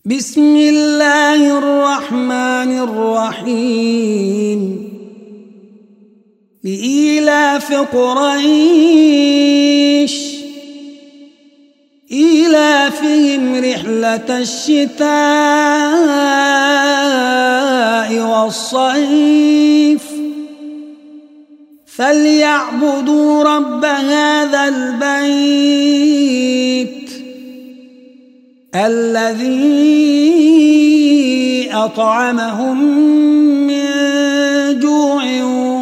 بسم الله الرحمن الرحيم لإيلاف قريش إيلافهم رحلة الشتاء والصيف فليعبدوا رب هذا البيت الذي أطعمهم من جوع